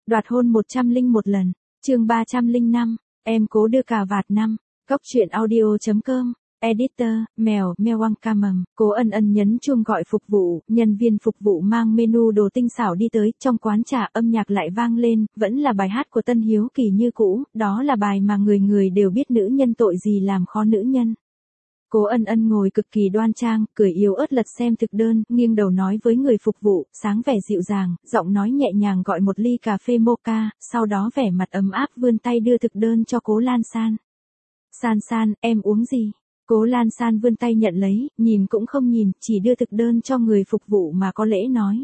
Đoạt hôn 101 lần. Chương 305. Em cố đưa cà vạt năm. Góc truyện audio.com. Editor, mèo, Mewang Camum. Cố Ân Ân nhấn chuông gọi phục vụ, nhân viên phục vụ mang menu đồ tinh xảo đi tới, trong quán trà âm nhạc lại vang lên, vẫn là bài hát của Tân Hiếu Kỳ như cũ, đó là bài mà người người đều biết nữ nhân tội gì làm khó nữ nhân. Cố Ân Ân ngồi cực kỳ đoan trang, cười yếu ớt lật xem thực đơn, nghiêng đầu nói với người phục vụ, sáng vẻ dịu dàng, giọng nói nhẹ nhàng gọi một ly cà phê mocha, sau đó vẻ mặt ấm áp vươn tay đưa thực đơn cho Cố Lan San. San San, em uống gì? Cố Lan San vươn tay nhận lấy, nhìn cũng không nhìn, chỉ đưa thực đơn cho người phục vụ mà có lễ nói.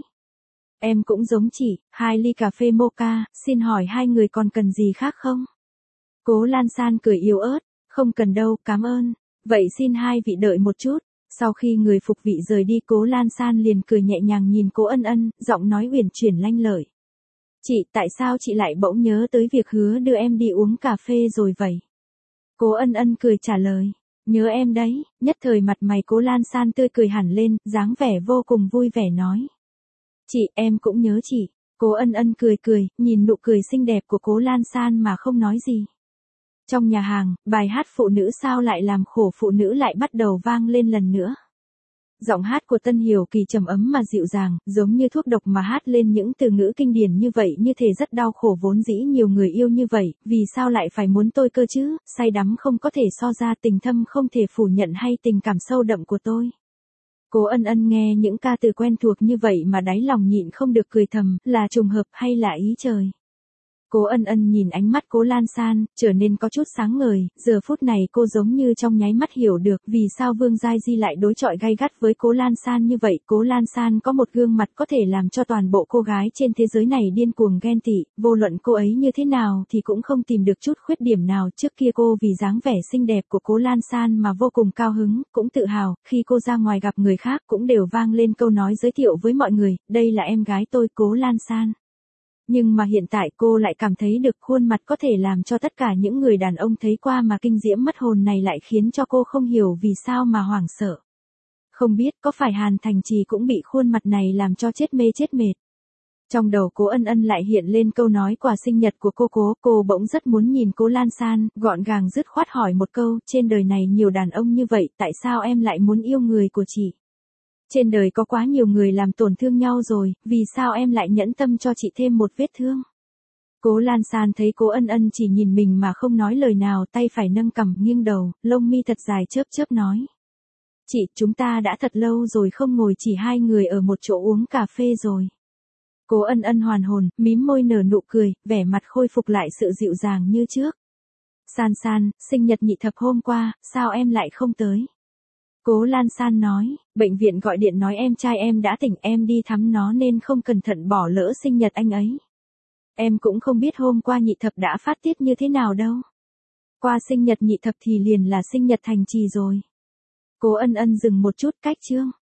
Em cũng giống chị, 2 ly cà phê mocha, xin hỏi hai người còn cần gì khác không? Cố Lan San cười yếu ớt, không cần đâu, cảm ơn. Vậy xin hai vị đợi một chút. Sau khi người phục vị rời đi, Cố Lan San liền cười nhẹ nhàng nhìn Cố Ân Ân, giọng nói uyển chuyển lanh lợi. Chị, tại sao chị lại bỗng nhớ tới việc hứa đưa em đi uống cà phê rồi vậy? Cố Ân Ân cười trả lời. Nhớ em đấy. Nhất thời mặt mày Cố Lan San tươi cười hẳn lên, dáng vẻ vô cùng vui vẻ nói. Chị, em cũng nhớ chị. Cố Ân Ân cười cười, nhìn nụ cười xinh đẹp của Cố Lan San mà không nói gì. Trong nhà hàng, bài hát phụ nữ sao lại làm khổ phụ nữ lại bắt đầu vang lên lần nữa. Giọng hát của Tân Hiểu Kỳ trầm ấm mà dịu dàng, giống như thuốc độc mà hát lên những từ ngữ kinh điển như vậy, như thể rất đau khổ vốn dĩ nhiều người yêu như vậy, vì sao lại phải muốn tôi cơ chứ, say đắm không có thể so ra, tình thâm không thể phủ nhận hay tình cảm sâu đậm của tôi. Cố Ân Ân nghe những ca từ quen thuộc như vậy mà đáy lòng nhịn không được cười thầm, là trùng hợp hay là ý trời. Cố Ân Ân nhìn ánh mắt Cố Lan San, trở nên có chút sáng ngời, giờ phút này cô giống như trong nháy mắt hiểu được vì sao Vương Giai Di lại đối chọi gay gắt với Cố Lan San như vậy. Cố Lan San có một gương mặt có thể làm cho toàn bộ cô gái trên thế giới này điên cuồng ghen tị, vô luận cô ấy như thế nào thì cũng không tìm được chút khuyết điểm nào. Trước kia cô vì dáng vẻ xinh đẹp của Cố Lan San mà vô cùng cao hứng, cũng tự hào, khi cô ra ngoài gặp người khác cũng đều vang lên câu nói giới thiệu với mọi người, đây là em gái tôi, Cố Lan San. Nhưng mà hiện tại cô lại cảm thấy được khuôn mặt có thể làm cho tất cả những người đàn ông thấy qua mà kinh diễm mất hồn này lại khiến cho cô không hiểu vì sao mà hoảng sợ. Không biết có phải Hàn Thành Trì cũng bị khuôn mặt này làm cho chết mê chết mệt. Trong đầu Cố Ân Ân lại hiện lên câu nói quà sinh nhật của cô bỗng rất muốn nhìn Cố Lan San, gọn gàng dứt khoát hỏi một câu, trên đời này nhiều đàn ông như vậy, tại sao em lại muốn yêu người của chị? Trên đời có quá nhiều người làm tổn thương nhau rồi, vì sao em lại nhẫn tâm cho chị thêm một vết thương? Cố Lan San thấy Cố Ân Ân chỉ nhìn mình mà không nói lời nào, tay phải nâng cằm nghiêng đầu, lông mi thật dài chớp chớp nói. Chị, chúng ta đã thật lâu rồi không ngồi chỉ hai người ở một chỗ uống cà phê rồi. Cố Ân Ân hoàn hồn, mím môi nở nụ cười, vẻ mặt khôi phục lại sự dịu dàng như trước. San San, sinh nhật nhị thập hôm qua, sao em lại không tới? Cố Lan San nói, bệnh viện gọi điện nói em trai em đã tỉnh, em đi thăm nó nên không cẩn thận bỏ lỡ sinh nhật anh ấy. Em cũng không biết hôm qua nhị thập đã phát tiết như thế nào đâu. Qua sinh nhật nhị thập thì liền là sinh nhật Thành Trì rồi. Cố Ân Ân dừng một chút, cách chương.